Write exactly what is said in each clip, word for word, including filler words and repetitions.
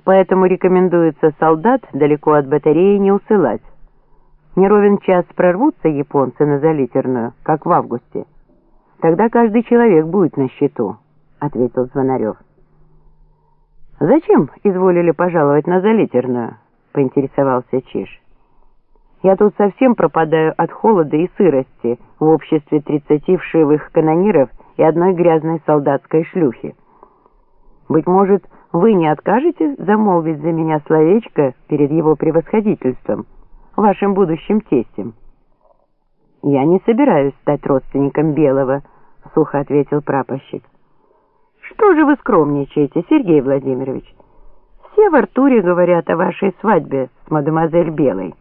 Поэтому рекомендуется солдат далеко от батареи не усылать. Не ровен час прорвутся японцы на Залитерную, как в августе. Тогда каждый человек будет на счету, — ответил Звонарев. «Зачем изволили пожаловать на Залитерную?» — поинтересовался Чиж. «Я тут совсем пропадаю от холода и сырости в обществе тридцати вшивых канониров и одной грязной солдатской шлюхи. Быть может, вы не откажете замолвить за меня словечко перед его превосходительством, вашим будущим тестем?» «Я не собираюсь стать родственником Белого», — сухо ответил прапорщик. «Что же вы скромничаете, Сергей Владимирович? Все в Артуре говорят о вашей свадьбе с мадемуазель Белой».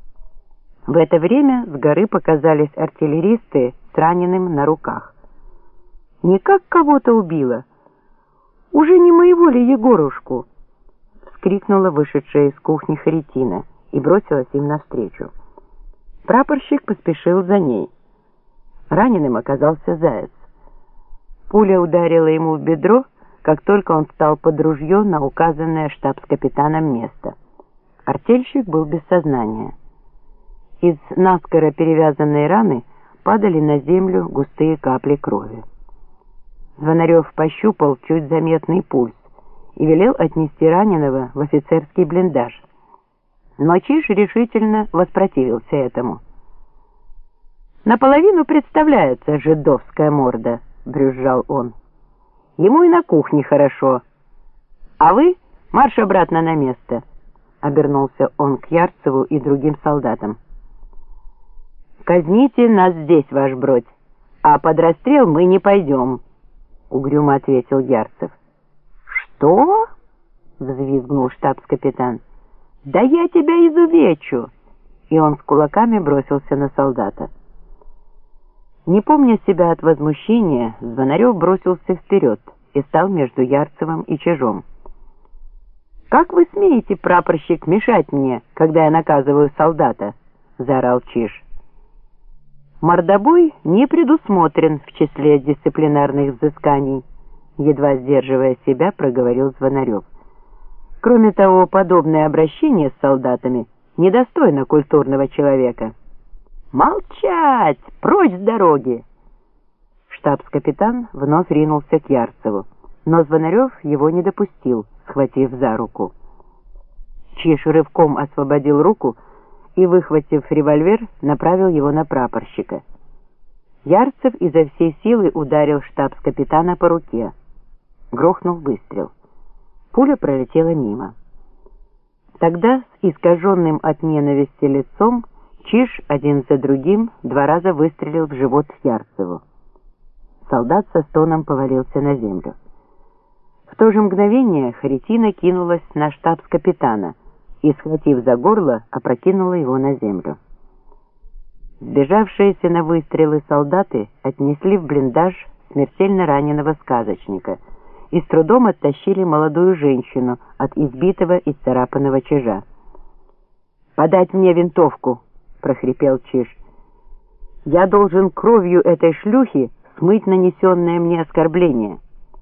В это время с горы показались артиллеристы с раненым на руках. «Не как кого-то убило. Уже не моего ли Егорушку?» — вскрикнула вышедшая из кухни Харитина и бросилась им навстречу. Прапорщик поспешил за ней. Раненым оказался Заяц. Пуля ударила ему в бедро, как только он встал под ружье на указанное штабс-капитаном место. Артельщик был без сознания. Из наскоро перевязанной раны падали на землю густые капли крови. Звонарев пощупал чуть заметный пульс и велел отнести раненого в офицерский блиндаж. Но Чиж решительно воспротивился этому. «Наполовину представляется жидовская морда», — брюзжал он. «Ему и на кухне хорошо. А вы марш обратно на место», — обернулся он к Ярцеву и другим солдатам. «Казните нас здесь, ваш бродь, а под расстрел мы не пойдем», — угрюмо ответил Ярцев. «Что?» — взвизгнул штабс-капитан. «Да я тебя изувечу!» И он с кулаками бросился на солдата. Не помня себя от возмущения, Звонарев бросился вперед и стал между Ярцевым и Чижом. «Как вы смеете, прапорщик, мешать мне, когда я наказываю солдата?» — заорал Чиж. «Мордобой не предусмотрен в числе дисциплинарных взысканий», — едва сдерживая себя, проговорил Звонарев. «Кроме того, подобное обращение с солдатами недостойно культурного человека». «Молчать! Прочь с дороги!» Штабс-капитан вновь ринулся к Ярцеву, но Звонарев его не допустил, схватив за руку. Чиж рывком освободил руку и, выхватив револьвер, направил его на прапорщика. Ярцев изо всей силы ударил штабс-капитана по руке. Грохнул выстрел. Пуля пролетела мимо. Тогда с искаженным от ненависти лицом Чиж один за другим два раза выстрелил в живот Ярцеву. Солдат со стоном повалился на землю. В то же мгновение Харитина кинулась на штабс-капитана и, схватив за горло, опрокинула его на землю. Сбежавшиеся на выстрелы солдаты отнесли в блиндаж смертельно раненого сказочника и с трудом оттащили молодую женщину от избитого и царапанного Чижа. «Подать мне винтовку!» — прохрипел Чиж. «Я должен кровью этой шлюхи смыть нанесенное мне оскорбление».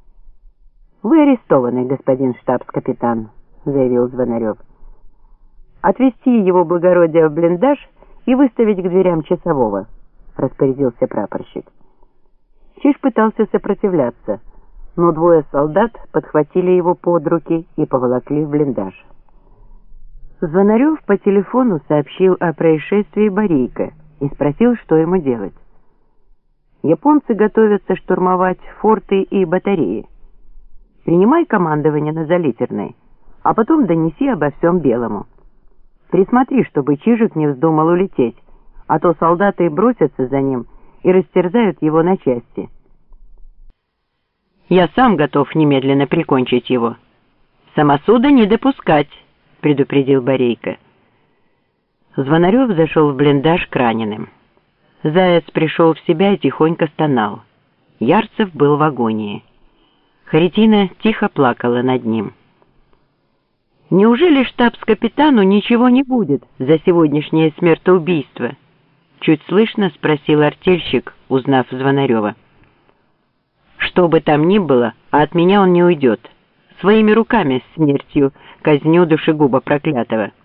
«Вы арестованы, господин штабс-капитан», — заявил Звонарев. «Отвезти его благородие в блиндаж и выставить к дверям часового», — распорядился прапорщик. Чиж пытался сопротивляться, но двое солдат подхватили его под руки и поволокли в блиндаж. Звонарев по телефону сообщил о происшествии Борейко и спросил, что ему делать. «Японцы готовятся штурмовать форты и батареи. Принимай командование на Залитерной, а потом донеси обо всем Белому. Присмотри, чтобы Чижик не вздумал улететь, а то солдаты бросятся за ним и растерзают его на части. Я сам готов немедленно прикончить его. Самосуда не допускать», — предупредил Борейко. Звонарев зашел в блиндаж к раненым. Заяц пришел в себя и тихонько стонал. Ярцев был в агонии. Харитина тихо плакала над ним. «Неужели штабс-капитану ничего не будет за сегодняшнее смертоубийство?» Чуть слышно спросил артельщик, узнав Звонарева. «Что бы там ни было, а от меня он не уйдет», — своими руками смертью казню душегуба проклятого.